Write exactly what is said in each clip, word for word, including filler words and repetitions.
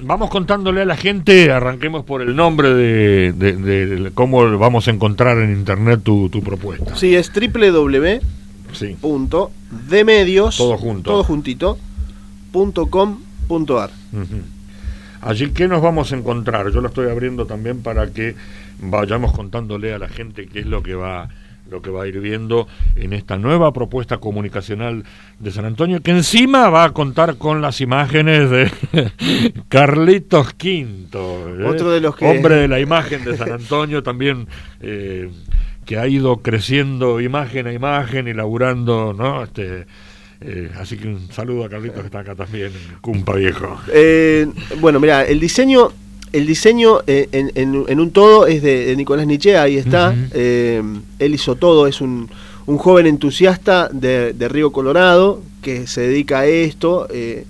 vamos contándole a la gente, arranquemos por el nombre de, de, de, de cómo vamos a encontrar en internet tu, tu propuesta. Sí, es doble u doble u doble u Sí. punto demedios, Todo junto. todo juntito, punto com punto ar. Uh-huh. Allí, ¿qué nos vamos a encontrar? Yo lo estoy abriendo también para que vayamos contándole a la gente qué es lo que va lo que va a ir viendo en esta nueva propuesta comunicacional de San Antonio, que encima va a contar con las imágenes de Carlitos Quinto, ¿eh? Otro de los que... hombre de la imagen de San Antonio también, eh, que ha ido creciendo imagen a imagen y laburando, ¿no? Este, eh, así que un saludo a Carlitos, que está acá también, Cumpa Viejo. Eh, bueno, mira, el diseño... El diseño eh, en, en, en un todo es de, de Nicolás Nichea, ahí está. Uh-huh. eh, él hizo todo, es un, un joven entusiasta de, de Río Colorado que se dedica a esto. Eh,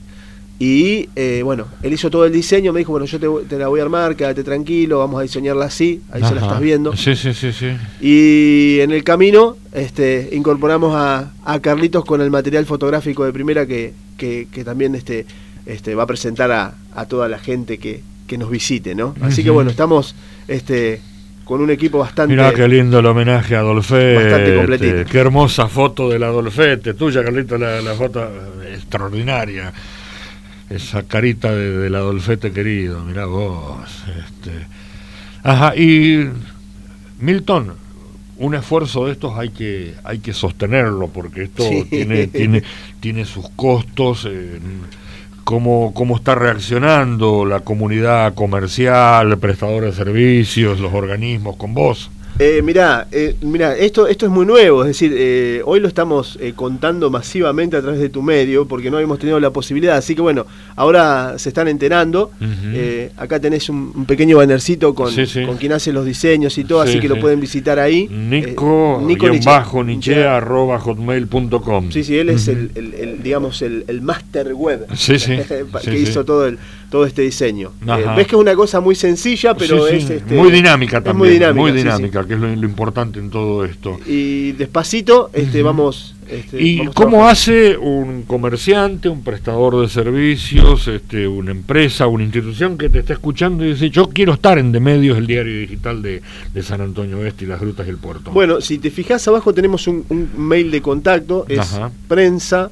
y eh, bueno, él hizo todo el diseño, me dijo, bueno, yo te, te la voy a armar, quédate tranquilo, vamos a diseñarla así, ahí Ajá. se la estás viendo. Sí, sí, sí, sí. Y en el camino este, incorporamos a, a Carlitos con el material fotográfico de primera que, que, que también este, este, va a presentar a, a toda la gente que... que nos visite, ¿no? Así que bueno, estamos este con un equipo bastante... Mirá qué lindo el homenaje a Adolfete, bastante completito. Qué hermosa foto del Adolfete, tuya, Carlito, la, la foto extraordinaria, esa carita de, del Adolfete querido, mirá vos. Este. Ajá, y Milton, un esfuerzo de estos hay que hay que sostenerlo, porque esto sí. tiene, tiene, tiene sus costos. Eh, ¿Cómo, ¿Cómo está reaccionando la comunidad comercial, prestadores de servicios, los organismos con vos? Eh, mirá, eh, mirá, esto, esto es muy nuevo, es decir, eh, hoy lo estamos eh, contando masivamente a través de tu medio, porque no habíamos tenido la posibilidad, así que bueno, ahora se están enterando. Uh-huh. eh, acá tenés un, un pequeño bannercito con, sí, sí. con quien hace los diseños y todo, sí, así que sí. lo pueden visitar ahí. Nico, eh, Nico Nichea, bajo Nichea arroba hotmail punto com. Sí, sí, él es uh-huh. el, el, el, digamos, el, el master web sí, sí, que sí, hizo sí. todo el todo este diseño. Eh, ves que es una cosa muy sencilla, pero sí, es sí. Este, muy dinámica también, muy dinámica, muy sí, dinámica sí. que es lo, lo importante en todo esto. Y despacito este, uh-huh. vamos... Este, ¿Y vamos cómo hace un comerciante, un prestador de servicios, este, una empresa, una institución que te está escuchando y dice, yo quiero estar en Demedios, el diario digital de, de San Antonio Oeste y las Grutas y el Puerto? Bueno, si te fijas abajo tenemos un, un mail de contacto, es Ajá. prensa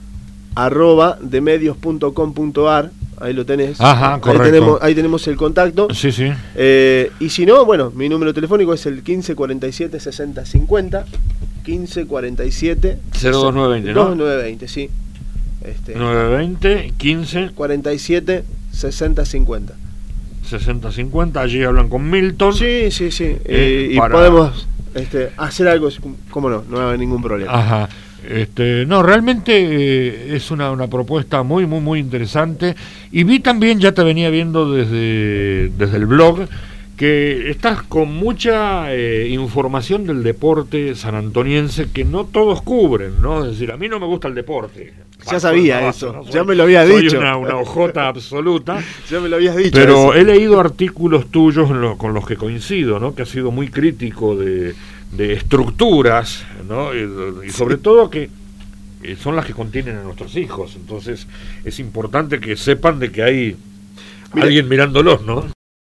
arroba demedios punto com punto ar. Ahí lo tenés. Ajá, correcto. Ahí tenemos, ahí tenemos el contacto. Sí, sí. Eh, y si no, bueno, mi número telefónico es el quince cuarenta y siete sesenta cincuenta. quince cuarenta y siete cero dos nueve veinte, ¿no? dos nueve veinte, sí. Este, nueve veinte, quince cuarenta y siete sesenta cincuenta. sesenta cincuenta, allí hablan con Milton. Sí, sí, sí. Eh, eh, y para... podemos este, hacer algo, cómo no, no va a haber ningún problema. Ajá. Este, no, realmente eh, es una, una propuesta muy, muy, muy interesante. Y vi también, ya te venía viendo desde, desde el blog, que estás con mucha eh, información del deporte sanantoniense que no todos cubren, ¿no? Es decir, a mí no me gusta el deporte. Ya sabía base, eso, ¿no? soy, ya me lo había soy dicho. Soy una, una ojota absoluta. Ya me lo habías dicho. Pero eso. he leído artículos tuyos en lo, con los que coincido, ¿no? Que has sido muy crítico de, de estructuras, ¿no? Y, y sobre sí. todo que son las que contienen a nuestros hijos. Entonces es importante que sepan de que hay Mira, alguien mirándolos, ¿no?